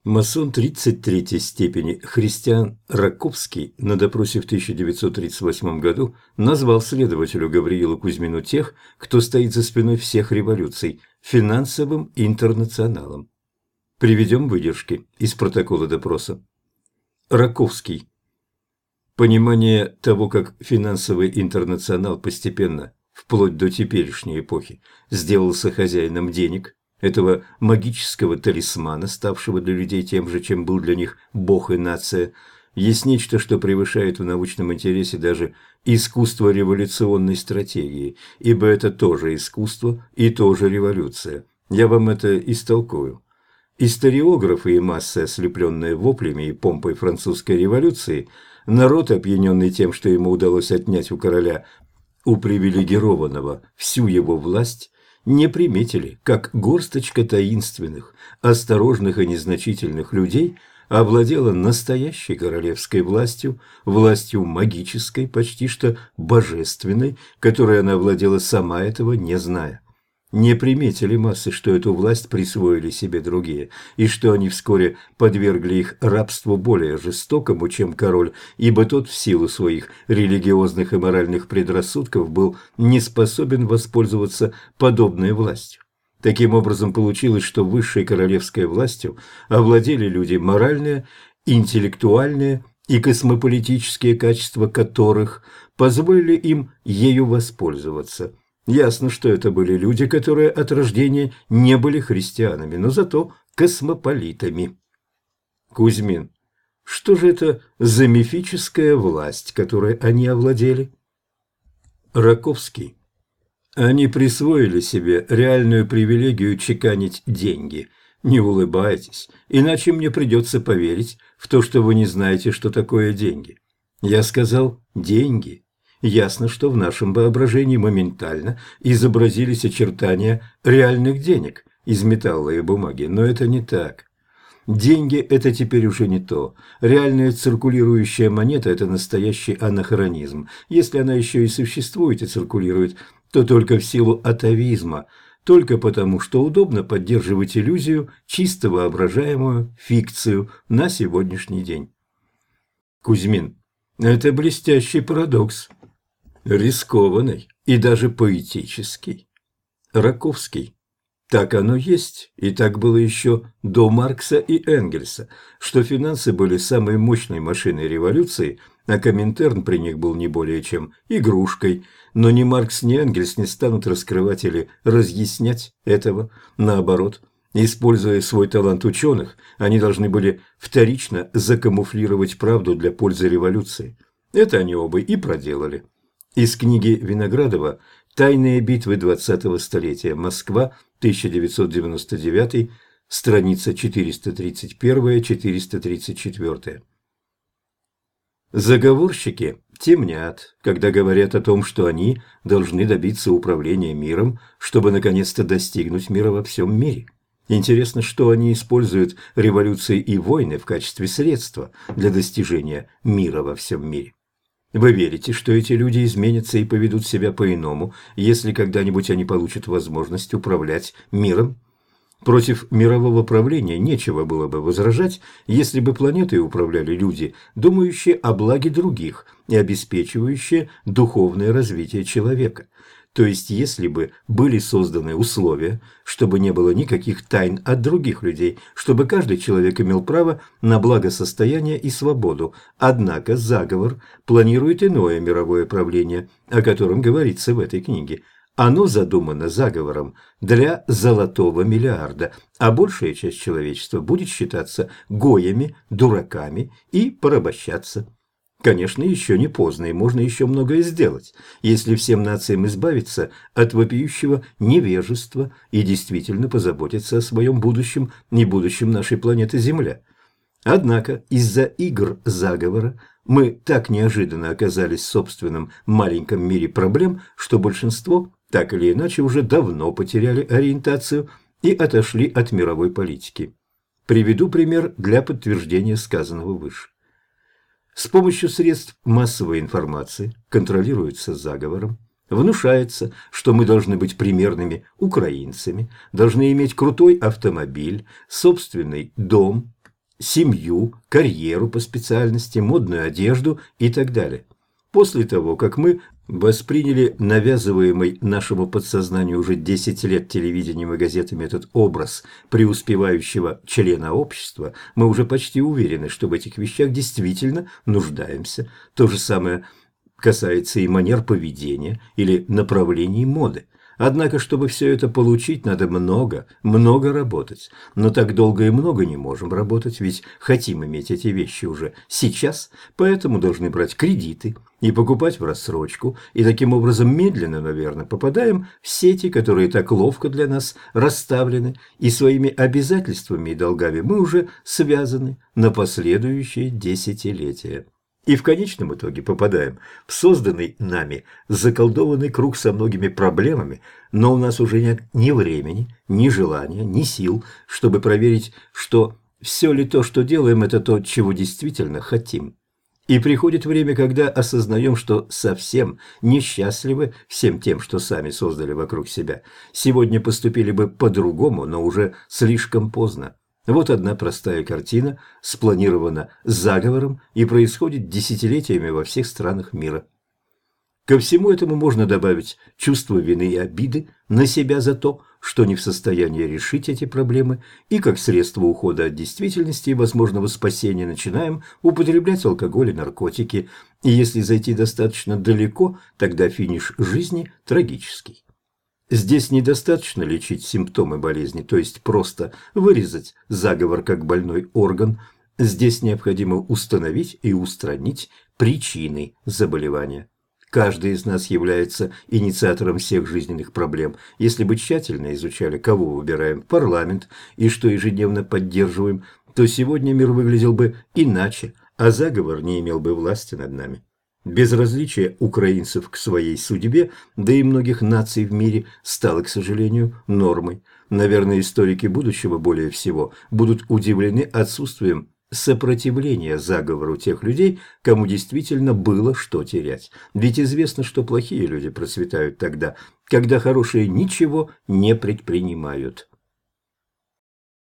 Масон 33-й степени Христиан Раковский на допросе в 1938 году назвал следователю Гавриилу Кузьмину тех, кто стоит за спиной всех революций, финансовым интернационалом. Приведем выдержки из протокола допроса. Раковский. Понимание того, как финансовый интернационал постепенно, вплоть до теперешней эпохи, сделался хозяином денег, этого магического талисмана, ставшего для людей тем же, чем был для них Бог и нация, есть нечто, что превышает в научном интересе даже искусство революционной стратегии, ибо это тоже искусство и тоже революция. Я вам это истолкую. Историографы и массы, ослепленные воплями и помпой французской революции, народ, опьяненный тем, что ему удалось отнять у короля, у привилегированного, всю его власть, не приметили, как горсточка таинственных, осторожных и незначительных людей овладела настоящей королевской властью, властью магической, почти что божественной, которой она овладела сама этого не зная. Не приметили массы, что эту власть присвоили себе другие, и что они вскоре подвергли их рабству более жестокому, чем король, ибо тот в силу своих религиозных и моральных предрассудков был не способен воспользоваться подобной властью. Таким образом, получилось, что высшей королевской властью овладели люди моральные, интеллектуальные и космополитические качества которых позволили им ею воспользоваться. Ясно, что это были люди, которые от рождения не были христианами, но зато космополитами. Кузьмин. Что же это за мифическая власть, которой они овладели? Раковский. Они присвоили себе реальную привилегию чеканить деньги. Не улыбайтесь, иначе мне придется поверить в то, что вы не знаете, что такое деньги. Я сказал «деньги». Ясно, что в нашем воображении моментально изобразились очертания реальных денег из металла и бумаги, но это не так. Деньги – это теперь уже не то. Реальная циркулирующая монета – это настоящий анахронизм. Если она еще и существует и циркулирует, то только в силу атавизма, только потому, что удобно поддерживать иллюзию, чисто воображаемую фикцию на сегодняшний день. Кузьмин. Это блестящий парадокс. Рискованный и даже поэтический. Раковский. Так оно есть, и так было еще до Маркса и Энгельса, что финансы были самой мощной машиной революции, а Коминтерн при них был не более чем игрушкой, но ни Маркс, ни Энгельс не станут раскрывать или разъяснять этого, наоборот. Используя свой талант ученых, они должны были вторично закамуфлировать правду для пользы революции. Это они оба и проделали. Из книги Виноградова «Тайные битвы 20-го столетия. Москва, 1999», страница 431-434. Заговорщики темнят, когда говорят о том, что они должны добиться управления миром, чтобы наконец-то достигнуть мира во всем мире. Интересно, что они используют революции и войны в качестве средства для достижения мира во всем мире. Вы верите, что эти люди изменятся и поведут себя по-иному, если когда-нибудь они получат возможность управлять миром? Против мирового правления нечего было бы возражать, если бы планетой управляли люди, думающие о благе других и обеспечивающие духовное развитие человека. То есть, если бы были созданы условия, чтобы не было никаких тайн от других людей, чтобы каждый человек имел право на благосостояние и свободу. Однако заговор планирует иное мировое правление, о котором говорится в этой книге. Оно задумано заговором для золотого миллиарда, а большая часть человечества будет считаться гоями, дураками и порабощаться. Конечно, еще не поздно, и можно еще многое сделать, если всем нациям избавиться от вопиющего невежества и действительно позаботиться о своем будущем и будущем нашей планеты Земля. Однако из-за игр заговора мы так неожиданно оказались в собственном маленьком мире проблем, что большинство так или иначе уже давно потеряли ориентацию и отошли от мировой политики. Приведу пример для подтверждения сказанного выше. С помощью средств массовой информации контролируется заговором, внушается, что мы должны быть примерными украинцами, должны иметь крутой автомобиль, собственный дом, семью, карьеру по специальности, модную одежду и так далее. После того, как мы восприняли навязываемый нашему подсознанию уже 10 лет телевидением и газетами этот образ преуспевающего члена общества, мы уже почти уверены, что в этих вещах действительно нуждаемся. То же самое касается и манер поведения или направлений моды. Однако, чтобы все это получить, надо много работать. Но так долго и много не можем работать, ведь хотим иметь эти вещи уже сейчас, поэтому должны брать кредиты и покупать в рассрочку, и таким образом медленно, наверное, попадаем в сети, которые так ловко для нас расставлены, и своими обязательствами и долгами мы уже связаны на последующие десятилетия. И в конечном итоге попадаем в созданный нами заколдованный круг со многими проблемами, но у нас уже нет ни времени, ни желания, ни сил, чтобы проверить, что все ли то, что делаем, это то, чего действительно хотим. И приходит время, когда осознаем, что совсем несчастливы всем тем, что сами создали вокруг себя. Сегодня поступили бы по-другому, но уже слишком поздно. Вот одна простая картина, спланирована заговором и происходит десятилетиями во всех странах мира. Ко всему этому можно добавить чувство вины и обиды на себя за то, что не в состоянии решить эти проблемы, и как средство ухода от действительности и возможного спасения начинаем употреблять алкоголь и наркотики, и если зайти достаточно далеко, тогда финиш жизни трагический. Здесь недостаточно лечить симптомы болезни, то есть просто вырезать заговор как больной орган. Здесь необходимо установить и устранить причины заболевания. Каждый из нас является инициатором всех жизненных проблем. Если бы тщательно изучали, кого выбираем в парламент и что ежедневно поддерживаем, то сегодня мир выглядел бы иначе, а заговор не имел бы власти над нами. Безразличие украинцев к своей судьбе, да и многих наций в мире, стало, к сожалению, нормой. Наверное, историки будущего более всего будут удивлены отсутствием сопротивления заговору тех людей, кому действительно было что терять. Ведь известно, что плохие люди процветают тогда, когда хорошие ничего не предпринимают.